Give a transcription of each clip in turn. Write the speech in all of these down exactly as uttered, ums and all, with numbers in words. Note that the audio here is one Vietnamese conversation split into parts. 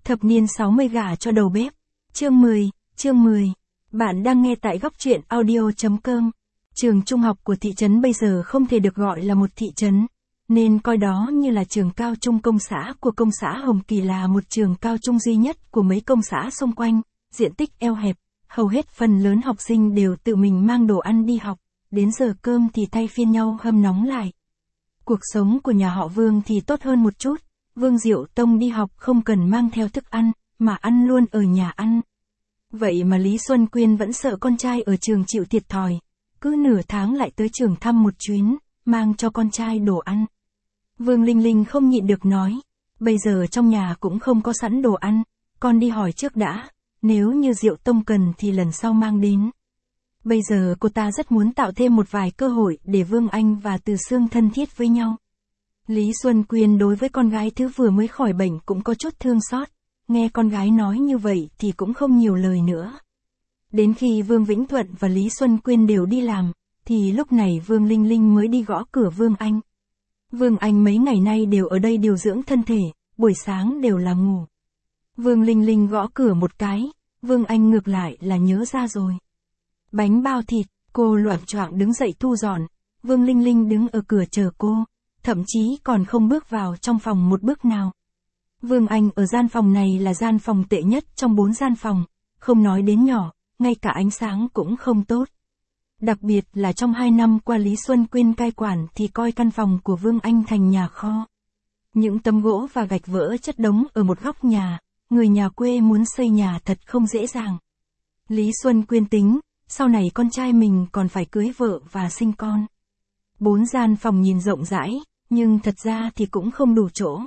Thập niên sáu mươi gả cho đầu bếp. Chương mười, chương mười. Bạn đang nghe tại góc truyện audio chấm com. Trường trung học của thị trấn bây giờ không thể được gọi là một thị trấn, nên coi đó như là trường cao trung công xã của công xã Hồng Kỳ, là một trường cao trung duy nhất của mấy công xã xung quanh, diện tích eo hẹp, hầu hết phần lớn học sinh đều tự mình mang đồ ăn đi học, đến giờ cơm thì thay phiên nhau hâm nóng lại. Cuộc sống của nhà họ Vương thì tốt hơn một chút, Vương Diệu Tông đi học không cần mang theo thức ăn, mà ăn luôn ở nhà ăn. Vậy mà Lý Xuân Quyên vẫn sợ con trai ở trường chịu thiệt thòi, cứ nửa tháng lại tới trường thăm một chuyến, mang cho con trai đồ ăn. Vương Linh Linh không nhịn được nói, bây giờ trong nhà cũng không có sẵn đồ ăn, con đi hỏi trước đã, nếu như Diệu Tông cần thì lần sau mang đến. Bây giờ cô ta rất muốn tạo thêm một vài cơ hội để Vương Anh và Từ Sương thân thiết với nhau. Lý Xuân Quyên đối với con gái thứ vừa mới khỏi bệnh cũng có chút thương xót, nghe con gái nói như vậy thì cũng không nhiều lời nữa. Đến khi Vương Vĩnh Thuận và Lý Xuân Quyên đều đi làm, thì lúc này Vương Linh Linh mới đi gõ cửa Vương Anh. Vương Anh mấy ngày nay đều ở đây điều dưỡng thân thể, buổi sáng đều là ngủ. Vương Linh Linh gõ cửa một cái, Vương Anh ngược lại là nhớ ra rồi. Bánh bao thịt, cô loạng choạng đứng dậy thu dọn, Vương Linh Linh đứng ở cửa chờ cô, thậm chí còn không bước vào trong phòng một bước nào. Vương Anh ở gian phòng này là gian phòng tệ nhất trong bốn gian phòng, không nói đến nhỏ, ngay cả ánh sáng cũng không tốt. Đặc biệt là trong hai năm qua Lý Xuân Quyên cai quản thì coi căn phòng của Vương Anh thành nhà kho. Những tấm gỗ và gạch vỡ chất đống ở một góc nhà, người nhà quê muốn xây nhà thật không dễ dàng. Lý Xuân Quyên tính, sau này con trai mình còn phải cưới vợ và sinh con. Bốn gian phòng nhìn rộng rãi, nhưng thật ra thì cũng không đủ chỗ.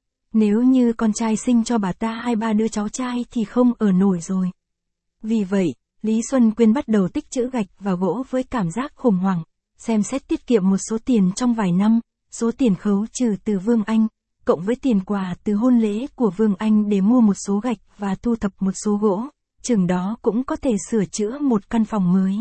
Nếu như con trai sinh cho bà ta hai ba đứa cháu trai thì không ở nổi rồi. Vì vậy, Lý Xuân Quyên bắt đầu tích trữ gạch và gỗ với cảm giác khủng hoảng, xem xét tiết kiệm một số tiền trong vài năm, số tiền khấu trừ từ Vương Anh, cộng với tiền quà từ hôn lễ của Vương Anh để mua một số gạch và thu thập một số gỗ, chừng đó cũng có thể sửa chữa một căn phòng mới.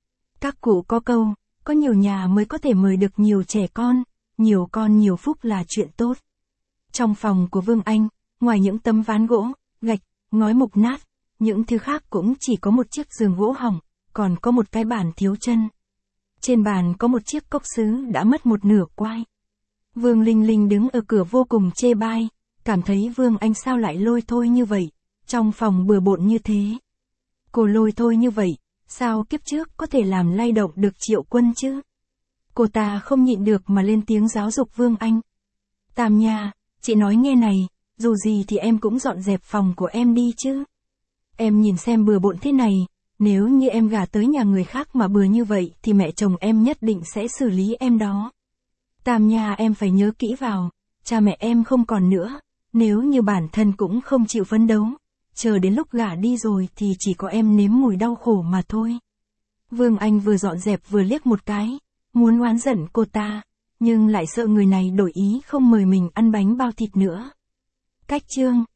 Các cụ có câu, có nhiều nhà mới có thể mời được nhiều trẻ con, nhiều con nhiều phúc là chuyện tốt. Trong phòng của Vương Anh, ngoài những tấm ván gỗ, gạch, ngói mục nát, những thứ khác cũng chỉ có một chiếc giường gỗ hỏng, còn có một cái bàn thiếu chân. Trên bàn có một chiếc cốc sứ đã mất một nửa quai. Vương Linh Linh đứng ở cửa vô cùng chê bai, cảm thấy Vương Anh sao lại lôi thôi như vậy, trong phòng bừa bộn như thế. Cô lôi thôi như vậy, sao kiếp trước có thể làm lay động được Triệu Quân chứ? Cô ta không nhịn được mà lên tiếng giáo dục Vương Anh. Tam Nha, chị nói nghe này, dù gì thì em cũng dọn dẹp phòng của em đi chứ. Em nhìn xem bừa bộn thế này, nếu như em gả tới nhà người khác mà bừa như vậy thì mẹ chồng em nhất định sẽ xử lý em đó. Tam Nha, em phải nhớ kỹ vào, cha mẹ em không còn nữa, nếu như bản thân cũng không chịu phấn đấu, chờ đến lúc gả đi rồi thì chỉ có em nếm mùi đau khổ mà thôi. Vương Anh vừa dọn dẹp vừa liếc một cái, muốn oán giận cô ta, nhưng lại sợ người này đổi ý không mời mình ăn bánh bao thịt nữa. Cách chương